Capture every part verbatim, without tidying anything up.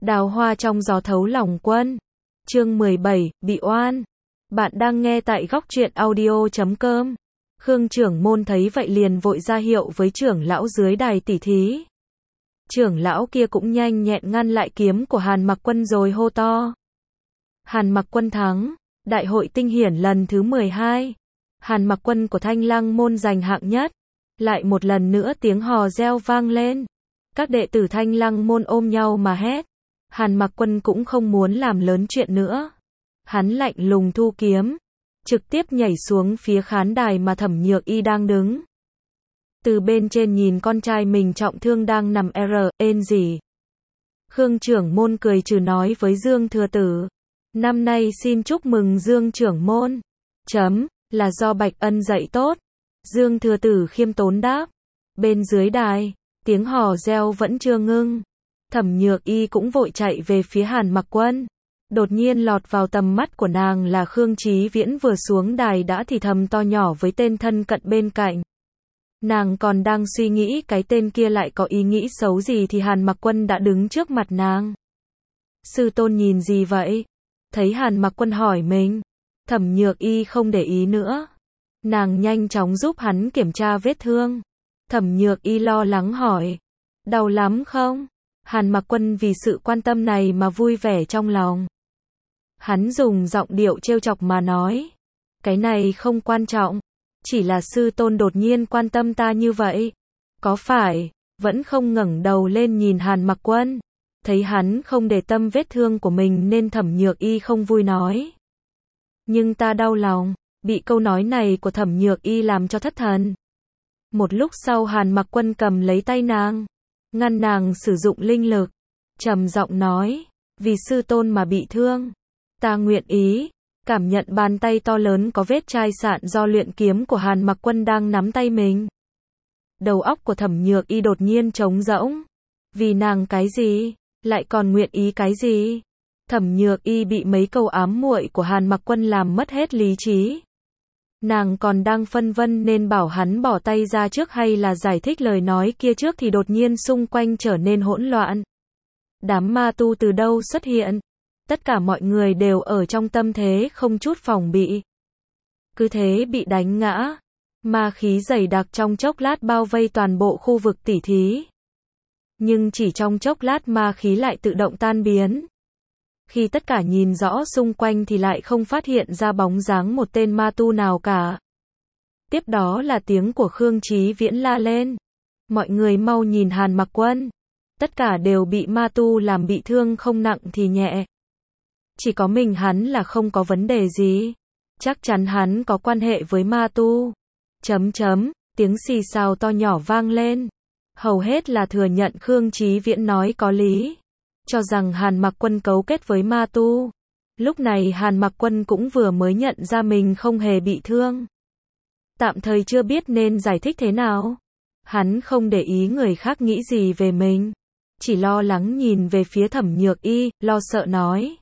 Đào hoa trong gió thấu lòng quân. Chương mười bảy, bị oan. Bạn đang nghe tại góc truyện audio chấm com. Khương trưởng môn thấy vậy liền vội ra hiệu với trưởng lão dưới đài tỉ thí. Trưởng lão kia cũng nhanh nhẹn ngăn lại kiếm của Hàn Mặc Quân rồi hô to. Hàn Mặc Quân thắng. Đại hội tinh hiển lần thứ mười hai. Hàn Mặc Quân của Thanh Lăng môn giành hạng nhất. Lại một lần nữa tiếng hò reo vang lên. Các đệ tử Thanh Lăng môn ôm nhau mà hét. Hàn Mặc Quân cũng không muốn làm lớn chuyện nữa. Hắn lạnh lùng thu kiếm, trực tiếp nhảy xuống phía khán đài mà Thẩm Nhược Y đang đứng. Từ bên trên nhìn con trai mình trọng thương đang nằm r, ên gì. Khương trưởng môn cười trừ nói với Dương Thừa Tử. Năm nay xin chúc mừng Dương trưởng môn. Chấm, là do Bạch Ân dạy tốt. Dương Thừa Tử khiêm tốn đáp. Bên dưới đài, tiếng hò reo vẫn chưa ngưng. Thẩm Nhược Y cũng vội chạy về phía Hàn Mặc Quân. Đột nhiên lọt vào tầm mắt của nàng là Khương Chí Viễn vừa xuống đài đã thì thầm to nhỏ với tên thân cận bên cạnh. Nàng còn đang suy nghĩ cái tên kia lại có ý nghĩ xấu gì thì Hàn Mặc Quân đã đứng trước mặt nàng. Sư tôn nhìn gì vậy? Thấy Hàn Mặc Quân hỏi mình, Thẩm Nhược Y không để ý nữa. Nàng nhanh chóng giúp hắn kiểm tra vết thương. Thẩm Nhược Y lo lắng hỏi, đau lắm không? Hàn Mặc Quân vì sự quan tâm này mà vui vẻ trong lòng. Hắn dùng giọng điệu trêu chọc mà nói, cái này không quan trọng, chỉ là sư tôn đột nhiên quan tâm ta như vậy. Có phải? Vẫn không ngẩng đầu lên nhìn Hàn Mặc Quân. Thấy hắn không để tâm vết thương của mình nên Thẩm Nhược Y không vui nói. Nhưng ta đau lòng, bị câu nói này của Thẩm Nhược Y làm cho thất thần. Một lúc sau Hàn Mặc Quân cầm lấy tay nàng, ngăn nàng sử dụng linh lực, trầm giọng nói, vì sư tôn mà bị thương, ta nguyện ý. Cảm nhận bàn tay to lớn có vết chai sạn do luyện kiếm của Hàn Mặc Quân đang nắm tay mình. Đầu óc của Thẩm Nhược Y đột nhiên trống rỗng. Vì nàng cái gì? Lại còn nguyện ý cái gì? Thẩm Nhược Y bị mấy câu ám muội của Hàn Mặc Quân làm mất hết lý trí. Nàng còn đang phân vân nên bảo hắn bỏ tay ra trước hay là giải thích lời nói kia trước thì đột nhiên xung quanh trở nên hỗn loạn. Đám ma tu từ đâu xuất hiện? Tất cả mọi người đều ở trong tâm thế không chút phòng bị. Cứ thế bị đánh ngã. Ma khí dày đặc trong chốc lát bao vây toàn bộ khu vực tỉ thí. Nhưng chỉ trong chốc lát ma khí lại tự động tan biến. Khi tất cả nhìn rõ xung quanh thì lại không phát hiện ra bóng dáng một tên ma tu nào cả. Tiếp đó là tiếng của Khương Chí Viễn la lên. Mọi người mau nhìn Hàn Mặc Quân. Tất cả đều bị ma tu làm bị thương không nặng thì nhẹ. Chỉ có mình hắn là không có vấn đề gì. Chắc chắn hắn có quan hệ với ma tu. Chấm chấm, tiếng xì xào to nhỏ vang lên. Hầu hết là thừa nhận Khương Chí Viễn nói có lý. Cho rằng Hàn Mặc Quân cấu kết với ma tu. Lúc này Hàn Mặc Quân cũng vừa mới nhận ra mình không hề bị thương. Tạm thời chưa biết nên giải thích thế nào. Hắn không để ý người khác nghĩ gì về mình. Chỉ lo lắng nhìn về phía Thẩm Nhược Y, lo sợ nói.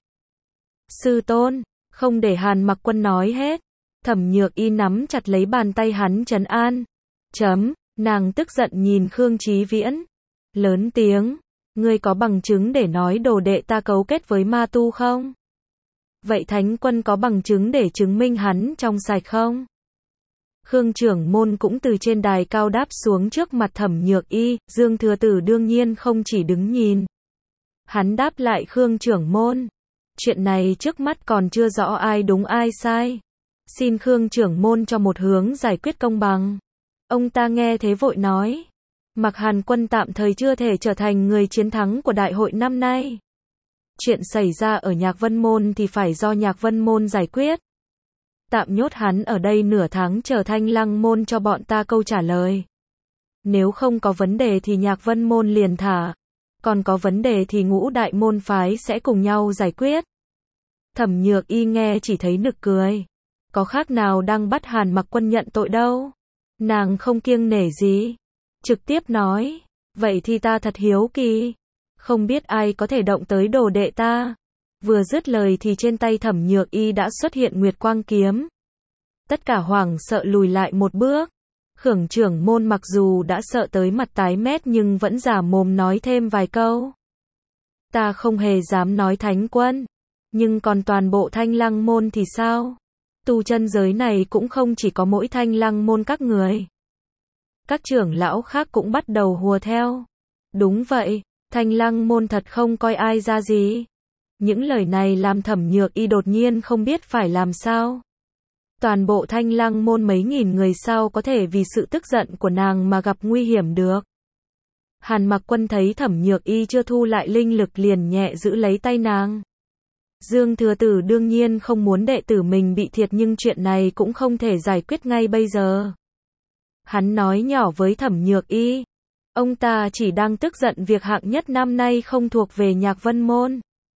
Sư tôn, không để Hàn Mặc Quân nói hết. Thẩm Nhược Y nắm chặt lấy bàn tay hắn trấn an. Chấm, nàng tức giận nhìn Khương Chí Viễn. Lớn tiếng, ngươi có bằng chứng để nói đồ đệ ta cấu kết với ma tu không? Vậy Thánh Quân có bằng chứng để chứng minh hắn trong sạch không? Khương trưởng môn cũng từ trên đài cao đáp xuống trước mặt Thẩm Nhược Y, Dương Thừa Tử đương nhiên không chỉ đứng nhìn. Hắn đáp lại Khương trưởng môn. Chuyện này trước mắt còn chưa rõ ai đúng ai sai. Xin Khương trưởng môn cho một hướng giải quyết công bằng. Ông ta nghe thế vội nói. Mặc Hàn Quân tạm thời chưa thể trở thành người chiến thắng của đại hội năm nay. Chuyện xảy ra ở Nhạc Vân Môn thì phải do Nhạc Vân Môn giải quyết. Tạm nhốt hắn ở đây nửa tháng chờ Thanh Lăng Môn cho bọn ta câu trả lời. Nếu không có vấn đề thì Nhạc Vân Môn liền thả. Còn có vấn đề thì ngũ đại môn phái sẽ cùng nhau giải quyết. Thẩm Nhược Y nghe chỉ thấy nực cười. Có khác nào đang bắt Hàn Mặc Quân nhận tội đâu. Nàng không kiêng nể gì. Trực tiếp nói. Vậy thì ta thật hiếu kỳ. Không biết ai có thể động tới đồ đệ ta. Vừa dứt lời thì trên tay Thẩm Nhược Y đã xuất hiện Nguyệt Quang kiếm. Tất cả hoảng sợ lùi lại một bước. Khương trưởng môn mặc dù đã sợ tới mặt tái mét nhưng vẫn giả mồm nói thêm vài câu. Ta không hề dám nói Thánh Quân. Nhưng còn toàn bộ Thanh Lăng môn thì sao? Tu chân giới này cũng không chỉ có mỗi Thanh Lăng môn các người. Các trưởng lão khác cũng bắt đầu hùa theo. Đúng vậy, Thanh Lăng môn thật không coi ai ra gì. Những lời này làm Thẩm Nhược Y đột nhiên không biết phải làm sao. Toàn bộ Thanh Lăng môn mấy nghìn người sao có thể vì sự tức giận của nàng mà gặp nguy hiểm được. Hàn Mặc Quân thấy Thẩm Nhược Y chưa thu lại linh lực liền nhẹ giữ lấy tay nàng. Dương Thừa Tử đương nhiên không muốn đệ tử mình bị thiệt nhưng chuyện này cũng không thể giải quyết ngay bây giờ. Hắn nói nhỏ với Thẩm Nhược Y. Ông ta chỉ đang tức giận việc hạng nhất năm nay không thuộc về Nhạc Vân môn.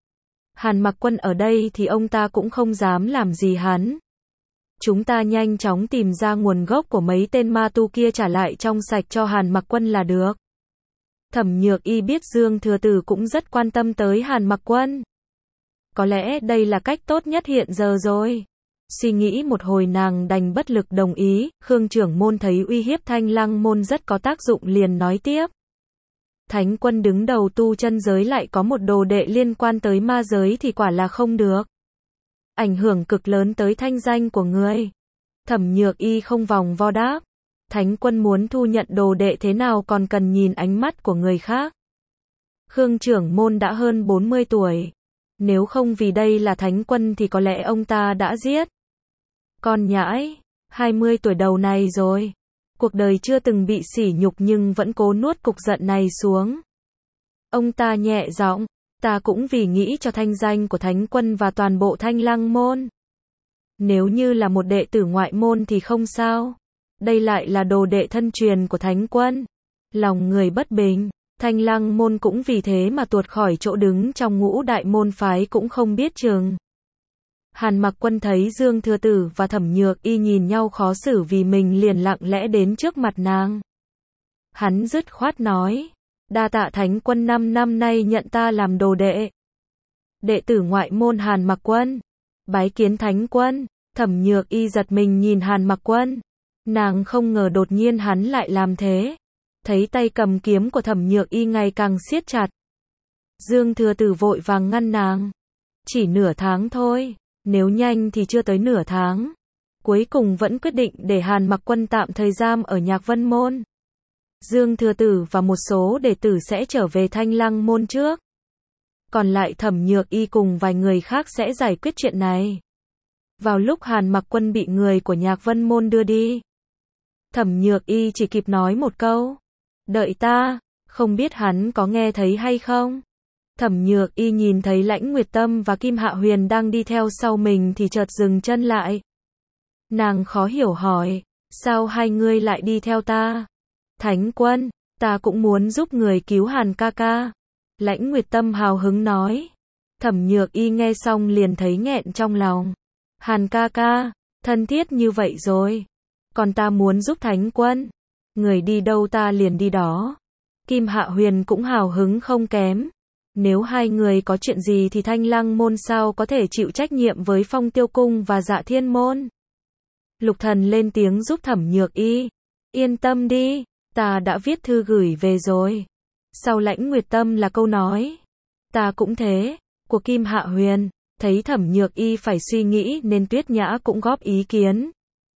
Hàn Mặc Quân ở đây thì ông ta cũng không dám làm gì hắn. Chúng ta nhanh chóng tìm ra nguồn gốc của mấy tên ma tu kia trả lại trong sạch cho Hàn Mặc Quân là được. Thẩm Nhược Y biết Dương Thừa Tử cũng rất quan tâm tới Hàn Mặc Quân. Có lẽ đây là cách tốt nhất hiện giờ rồi. Suy nghĩ một hồi nàng đành bất lực đồng ý. Khương trưởng môn thấy uy hiếp Thanh Lăng môn rất có tác dụng liền nói tiếp. Thánh Quân đứng đầu tu chân giới lại có một đồ đệ liên quan tới ma giới thì quả là không được. Ảnh hưởng cực lớn tới thanh danh của người. Thẩm Nhược Y không vòng vo đáp. Thánh Quân muốn thu nhận đồ đệ thế nào còn cần nhìn ánh mắt của người khác. Khương trưởng môn đã hơn bốn mươi tuổi. Nếu không vì đây là Thánh Quân thì có lẽ ông ta đã giết. Con nhãi, hai mươi tuổi đầu này rồi. Cuộc đời chưa từng bị sỉ nhục nhưng vẫn cố nuốt cục giận này xuống. Ông ta nhẹ giọng, ta cũng vì nghĩ cho thanh danh của Thánh Quân và toàn bộ Thanh Lăng môn. Nếu như là một đệ tử ngoại môn thì không sao. Đây lại là đồ đệ thân truyền của Thánh Quân. Lòng người bất bình, Thanh Lăng môn cũng vì thế mà tuột khỏi chỗ đứng trong ngũ đại môn phái cũng không biết chừng. Hàn Mặc Quân thấy Dương Thừa Tử và Thẩm Nhược Y nhìn nhau khó xử vì mình liền lặng lẽ đến trước mặt nàng. Hắn dứt khoát nói, đa tạ Thánh Quân năm năm nay nhận ta làm đồ đệ. Đệ tử ngoại môn Hàn Mặc Quân, bái kiến Thánh Quân. Thẩm Nhược Y giật mình nhìn Hàn Mặc Quân. Nàng không ngờ đột nhiên hắn lại làm thế. Thấy tay cầm kiếm của Thẩm Nhược Y ngày càng siết chặt. Dương Thừa Tử vội vàng ngăn nàng. Chỉ nửa tháng thôi, nếu nhanh thì chưa tới nửa tháng. Cuối cùng vẫn quyết định để Hàn Mặc Quân tạm thời giam ở Nhạc Vân môn. Dương Thừa Tử và một số đệ tử sẽ trở về Thanh Lăng môn trước. Còn lại Thẩm Nhược Y cùng vài người khác sẽ giải quyết chuyện này. Vào lúc Hàn Mặc Quân bị người của Nhạc Vân môn đưa đi, Thẩm Nhược Y chỉ kịp nói một câu. Đợi ta, không biết hắn có nghe thấy hay không. Thẩm Nhược Y nhìn thấy Lãnh Nguyệt Tâm và Kim Hạ Huyền đang đi theo sau mình thì chợt dừng chân lại. Nàng khó hiểu hỏi, sao hai ngươi lại đi theo ta? Thánh Quân, ta cũng muốn giúp người cứu Hàn ca ca. Lãnh Nguyệt Tâm hào hứng nói. Thẩm Nhược Y nghe xong liền thấy nghẹn trong lòng. Hàn ca ca, thân thiết như vậy rồi. Còn ta muốn giúp Thánh Quân. Người đi đâu ta liền đi đó. Kim Hạ Huyền cũng hào hứng không kém. Nếu hai người có chuyện gì thì Thanh Lăng môn sao có thể chịu trách nhiệm với Phong Tiêu cung và Dạ Thiên môn. Lục Thần lên tiếng giúp Thẩm Nhược Y. Yên tâm đi, ta đã viết thư gửi về rồi. Sau Lãnh Nguyệt Tâm là câu nói. Ta cũng thế, của Kim Hạ Huyền. Thấy Thẩm Nhược Y phải suy nghĩ nên Tuyết Nhã cũng góp ý kiến.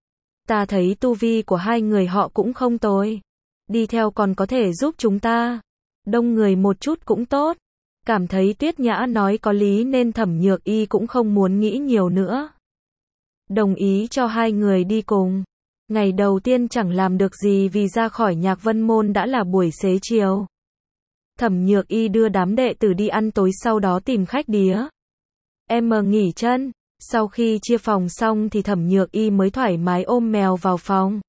Ta thấy tu vi của hai người họ cũng không tồi. Đi theo còn có thể giúp chúng ta. Đông người một chút cũng tốt. Cảm thấy Tuyết Nhã nói có lý nên Thẩm Nhược Y cũng không muốn nghĩ nhiều nữa. Đồng ý cho hai người đi cùng. Ngày đầu tiên chẳng làm được gì vì ra khỏi Nhạc Vân môn đã là buổi xế chiều. Thẩm Nhược Y đưa đám đệ tử đi ăn tối sau đó tìm khách đĩa. Em mờ nghỉ chân. Sau khi chia phòng xong thì Thẩm Nhược Y mới thoải mái ôm mèo vào phòng.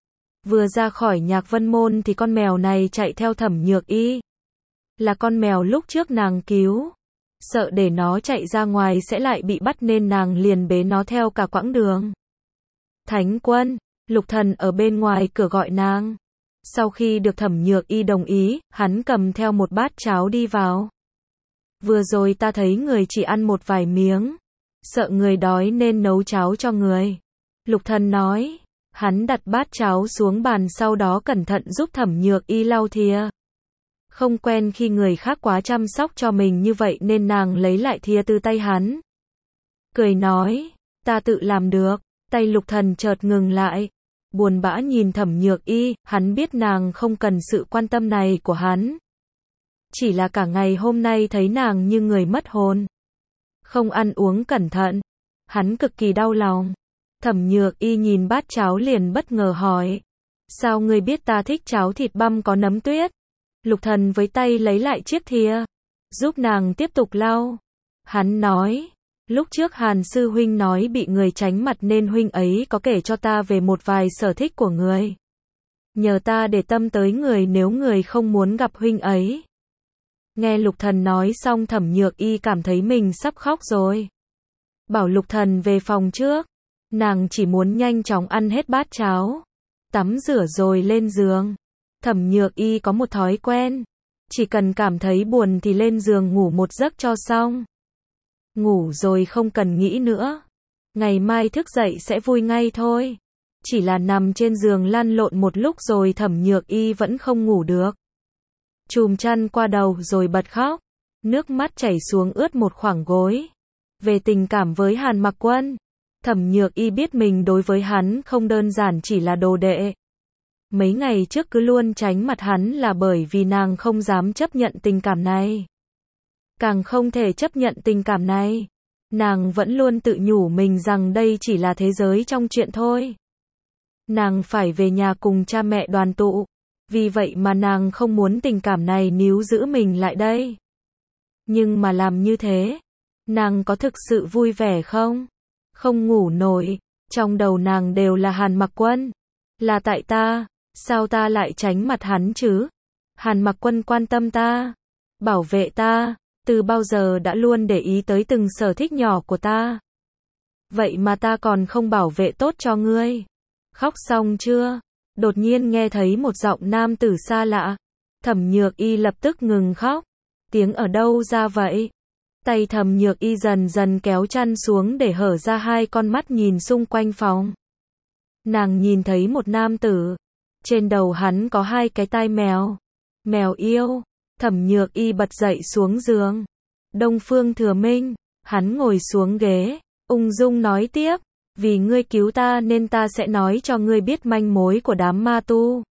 Vừa ra khỏi Nhạc Vân môn thì con mèo này chạy theo Thẩm Nhược Y. Là con mèo lúc trước nàng cứu. Sợ để nó chạy ra ngoài sẽ lại bị bắt nên nàng liền bế nó theo cả quãng đường. Thánh Quân, Lục Thần ở bên ngoài cửa gọi nàng. Sau khi được Thẩm Nhược Y đồng ý, hắn cầm theo một bát cháo đi vào. Vừa rồi ta thấy người chỉ ăn một vài miếng. Sợ người đói nên nấu cháo cho người. Lục Thần nói. Hắn đặt bát cháo xuống bàn sau đó cẩn thận giúp Thẩm Nhược Y lau thìa. Không quen khi người khác quá chăm sóc cho mình như vậy nên nàng lấy lại thìa từ tay hắn. Cười nói, ta tự làm được. Tay Lục Thần chợt ngừng lại. Buồn bã nhìn Thẩm Nhược Y, hắn biết nàng không cần sự quan tâm này của hắn. Chỉ là cả ngày hôm nay thấy nàng như người mất hồn. Không ăn uống cẩn thận. Hắn cực kỳ đau lòng. Thẩm Nhược Y nhìn bát cháo liền bất ngờ hỏi. Sao ngươi biết ta thích cháo thịt băm có nấm tuyết? Lục Thần với tay lấy lại chiếc thìa. Giúp nàng tiếp tục lau. Hắn nói. Lúc trước Hàn sư huynh nói bị người tránh mặt nên huynh ấy có kể cho ta về một vài sở thích của người. Nhờ ta để tâm tới người nếu người không muốn gặp huynh ấy. Nghe Lục Thần nói xong Thẩm Nhược Y cảm thấy mình sắp khóc rồi. Bảo Lục Thần về phòng trước. Nàng chỉ muốn nhanh chóng ăn hết bát cháo. Tắm rửa rồi lên giường. Thẩm Nhược Y có một thói quen. Chỉ cần cảm thấy buồn thì lên giường ngủ một giấc cho xong. Ngủ rồi không cần nghĩ nữa. Ngày mai thức dậy sẽ vui ngay thôi. Chỉ là nằm trên giường lăn lộn một lúc rồi Thẩm Nhược Y vẫn không ngủ được. Chùm chăn qua đầu rồi bật khóc. Nước mắt chảy xuống ướt một khoảng gối. Về tình cảm với Hàn Mặc Quân, Thẩm Nhược Y biết mình đối với hắn không đơn giản chỉ là đồ đệ. Mấy ngày trước cứ luôn tránh mặt hắn là bởi vì nàng không dám chấp nhận tình cảm này. Càng không thể chấp nhận tình cảm này. Nàng vẫn luôn tự nhủ mình rằng đây chỉ là thế giới trong chuyện thôi. Nàng phải về nhà cùng cha mẹ đoàn tụ. Vì vậy mà nàng không muốn tình cảm này níu giữ mình lại đây. Nhưng mà làm như thế, nàng có thực sự vui vẻ không? Không ngủ nổi, trong đầu nàng đều là Hàn Mặc Quân. Là tại ta, sao ta lại tránh mặt hắn chứ? Hàn Mặc Quân quan tâm ta, bảo vệ ta, từ bao giờ đã luôn để ý tới từng sở thích nhỏ của ta. Vậy mà ta còn không bảo vệ tốt cho ngươi. Khóc xong chưa? Đột nhiên nghe thấy một giọng nam tử xa lạ. Thẩm Nhược Y lập tức ngừng khóc. Tiếng ở đâu ra vậy? Tay Thẩm Nhược Y dần dần kéo chăn xuống để hở ra hai con mắt nhìn xung quanh phòng. Nàng nhìn thấy một nam tử. Trên đầu hắn có hai cái tai mèo. Mèo yêu. Thẩm Nhược Y bật dậy xuống giường. Đông Phương Thừa Minh. Hắn ngồi xuống ghế. Ung dung nói tiếp. Vì ngươi cứu ta nên ta sẽ nói cho ngươi biết manh mối của đám ma tu.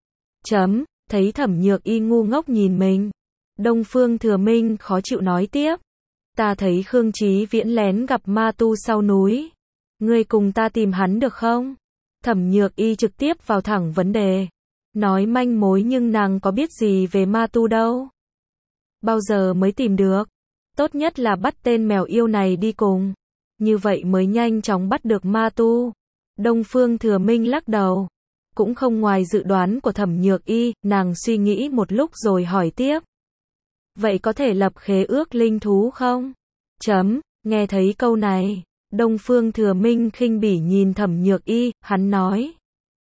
Chấm. Thấy Thẩm Nhược Y ngu ngốc nhìn mình. Đông Phương Thừa Minh khó chịu nói tiếp. Ta thấy Khương Chí Viễn lén gặp ma tu sau núi. Ngươi cùng ta tìm hắn được không? Thẩm Nhược Y trực tiếp vào thẳng vấn đề. Nói manh mối nhưng nàng có biết gì về ma tu đâu. Bao giờ mới tìm được? Tốt nhất là bắt tên mèo yêu này đi cùng. Như vậy mới nhanh chóng bắt được ma tu. Đông Phương Thừa Minh lắc đầu. Cũng không ngoài dự đoán của Thẩm Nhược Y, nàng suy nghĩ một lúc rồi hỏi tiếp. Vậy có thể lập khế ước linh thú không? Chấm, nghe thấy câu này. Đông Phương Thừa Minh khinh bỉ nhìn Thẩm Nhược Y, hắn nói.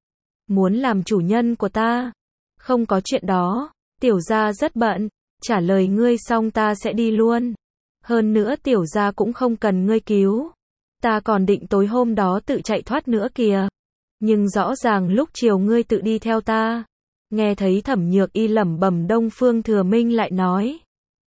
Muốn làm chủ nhân của ta? Không có chuyện đó, tiểu gia rất bận. Trả lời ngươi xong ta sẽ đi luôn. Hơn nữa tiểu gia cũng không cần ngươi cứu. Ta còn định tối hôm đó tự chạy thoát nữa kìa. Nhưng rõ ràng lúc chiều ngươi tự đi theo ta. Nghe thấy Thẩm Nhược Y lẩm bẩm Đông Phương Thừa Minh lại nói.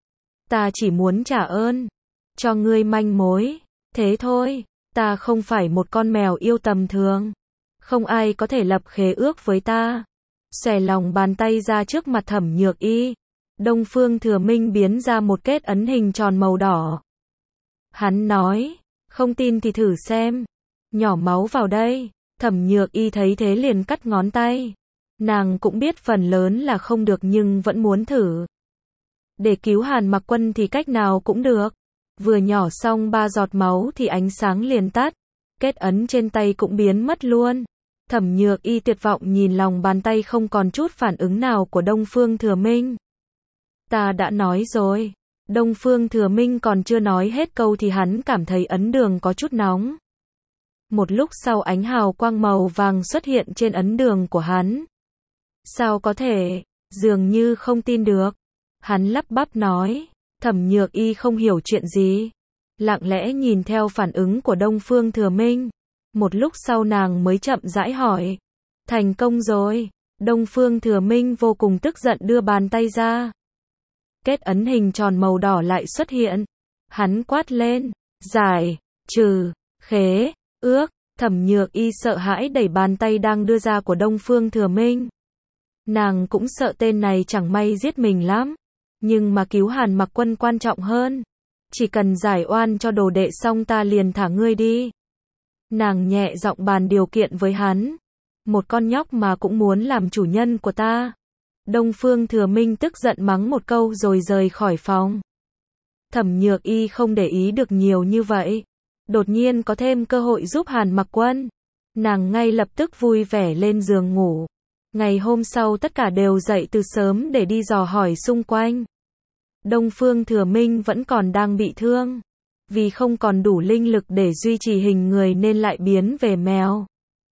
Ta chỉ muốn trả ơn. Cho ngươi manh mối. Thế thôi, ta không phải một con mèo yêu tầm thường. Không ai có thể lập khế ước với ta. Xòe lòng bàn tay ra trước mặt Thẩm Nhược Y. Đông Phương Thừa Minh biến ra một kết ấn hình tròn màu đỏ. Hắn nói, không tin thì thử xem. Nhỏ máu vào đây. Thẩm Nhược Y thấy thế liền cắt ngón tay. Nàng cũng biết phần lớn là không được nhưng vẫn muốn thử. Để cứu Hàn Mặc Quân thì cách nào cũng được. Vừa nhỏ xong ba giọt máu thì ánh sáng liền tắt. Kết ấn trên tay cũng biến mất luôn. Thẩm Nhược Y tuyệt vọng nhìn lòng bàn tay không còn chút phản ứng nào của Đông Phương Thừa Minh. Ta đã nói rồi. Đông Phương Thừa Minh còn chưa nói hết câu thì hắn cảm thấy ấn đường có chút nóng. Một lúc sau ánh hào quang màu vàng xuất hiện trên ấn đường của hắn. Sao có thể? Dường như không tin được. Hắn lắp bắp nói. Thẩm Nhược Y không hiểu chuyện gì. Lặng lẽ nhìn theo phản ứng của Đông Phương Thừa Minh. Một lúc sau nàng mới chậm rãi hỏi. Thành công rồi. Đông Phương Thừa Minh vô cùng tức giận đưa bàn tay ra. kết ấn hình tròn màu đỏ lại xuất hiện. Hắn quát lên, giải, trừ, khế, ước. Thẩm Nhược Y sợ hãi đẩy bàn tay đang đưa ra của Đông Phương Thừa Minh. Nàng cũng sợ tên này chẳng may giết mình lắm. Nhưng mà cứu Hàn Mặc Quân quan trọng hơn. Chỉ cần giải oan cho đồ đệ xong ta liền thả ngươi đi. Nàng nhẹ giọng bàn điều kiện với hắn. Một con nhóc mà cũng muốn làm chủ nhân của ta. Đông Phương Thừa Minh tức giận mắng một câu rồi rời khỏi phòng. Thẩm Nhược Y không để ý được nhiều như vậy. Đột nhiên có thêm cơ hội giúp Hàn Mặc Quân. Nàng ngay lập tức vui vẻ lên giường ngủ. Ngày hôm sau tất cả đều dậy từ sớm để đi dò hỏi xung quanh. Đông Phương Thừa Minh vẫn còn đang bị thương. Vì không còn đủ linh lực để duy trì hình người nên lại biến về mèo.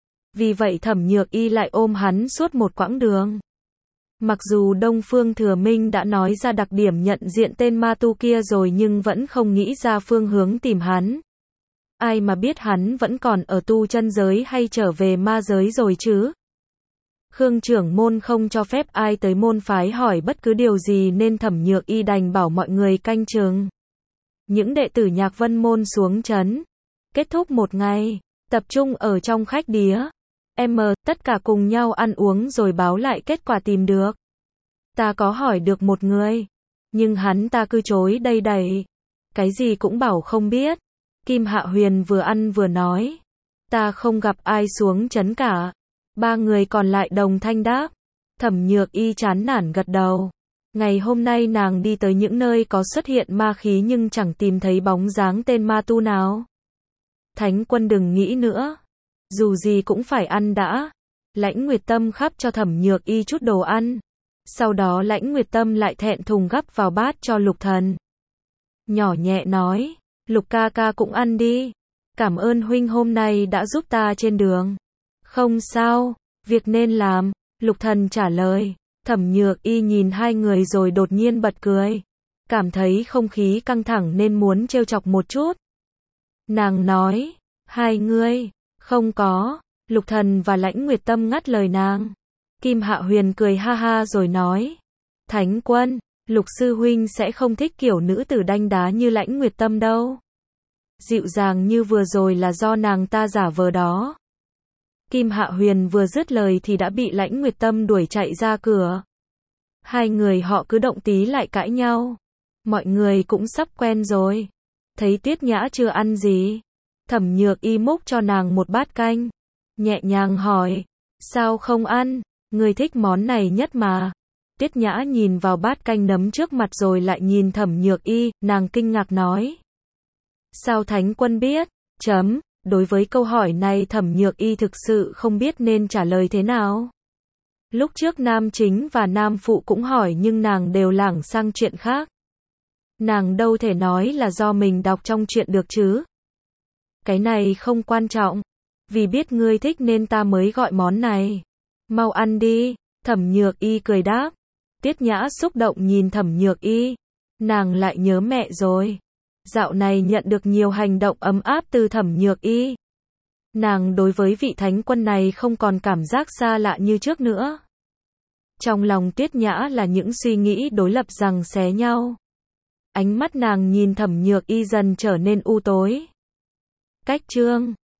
Vì vậy Thẩm Nhược Y lại ôm hắn suốt một quãng đường. Mặc dù Đông Phương Thừa Minh đã nói ra đặc điểm nhận diện tên ma tu kia rồi nhưng vẫn không nghĩ ra phương hướng tìm hắn. Ai mà biết hắn vẫn còn ở tu chân giới hay trở về ma giới rồi chứ? Khương trưởng môn không cho phép ai tới môn phái hỏi bất cứ điều gì nên Thẩm Nhược Y đành bảo mọi người canh chừng. Những đệ tử Nhạc Vân môn xuống trấn. Kết thúc một ngày, tập trung ở trong khách điếm. M, tất cả cùng nhau ăn uống rồi báo lại kết quả tìm được. Ta có hỏi được một người, nhưng hắn ta cứ chối đầy đầy. Cái gì cũng bảo không biết. Kim Hạ Huyền vừa ăn vừa nói. Ta không gặp ai xuống trấn cả. Ba người còn lại đồng thanh đáp. Thẩm Nhược Y chán nản gật đầu. Ngày hôm nay nàng đi tới những nơi có xuất hiện ma khí nhưng chẳng tìm thấy bóng dáng tên ma tu nào. Thánh Quân đừng nghĩ nữa. Dù gì cũng phải ăn đã. Lãnh Nguyệt Tâm khắp cho Thẩm Nhược Y chút đồ ăn. Sau đó Lãnh Nguyệt Tâm lại thẹn thùng gắp vào bát cho Lục Thần. Nhỏ nhẹ nói. Lục ca ca cũng ăn đi. Cảm ơn huynh hôm nay đã giúp ta trên đường. Không sao, việc nên làm. Lục Thần trả lời. Thẩm Nhược Y nhìn hai người rồi đột nhiên bật cười. Cảm thấy không khí căng thẳng nên muốn trêu chọc một chút. Nàng nói. Hai ngươi. Không có. Lục Thần và Lãnh Nguyệt Tâm ngắt lời nàng. Kim Hạ Huyền cười ha ha rồi nói. Thánh Quân, Lục sư huynh sẽ không thích kiểu nữ tử đanh đá như Lãnh Nguyệt Tâm đâu. Dịu dàng như vừa rồi là do nàng ta giả vờ đó. Kim Hạ Huyền vừa dứt lời thì đã bị Lãnh Nguyệt Tâm đuổi chạy ra cửa. Hai người họ cứ động tí lại cãi nhau. Mọi người cũng sắp quen rồi. Thấy Tuyết Nhã chưa ăn gì. Thẩm Nhược Y múc cho nàng một bát canh. Nhẹ nhàng hỏi. Sao không ăn? Người thích món này nhất mà. Tuyết Nhã nhìn vào bát canh nấm trước mặt rồi lại nhìn Thẩm Nhược Y. Nàng kinh ngạc nói. Sao Thánh Quân biết? Chấm. Đối với câu hỏi này Thẩm Nhược Y thực sự không biết nên trả lời thế nào. Lúc trước nam chính và nam phụ cũng hỏi nhưng nàng đều lảng sang chuyện khác. Nàng đâu thể nói là do mình đọc trong chuyện được chứ. Cái này không quan trọng. Vì biết ngươi thích nên ta mới gọi món này. Mau ăn đi. Thẩm Nhược Y cười đáp. Tuyết Nhã xúc động nhìn Thẩm Nhược Y. Nàng lại nhớ mẹ rồi. Dạo này nhận được nhiều hành động ấm áp từ Thẩm Nhược Y. Nàng đối với vị Thánh Quân này không còn cảm giác xa lạ như trước nữa. Trong lòng Tuyết Nhã là những suy nghĩ đối lập giằng xé nhau. Ánh mắt nàng nhìn Thẩm Nhược Y dần trở nên u tối. Cách chương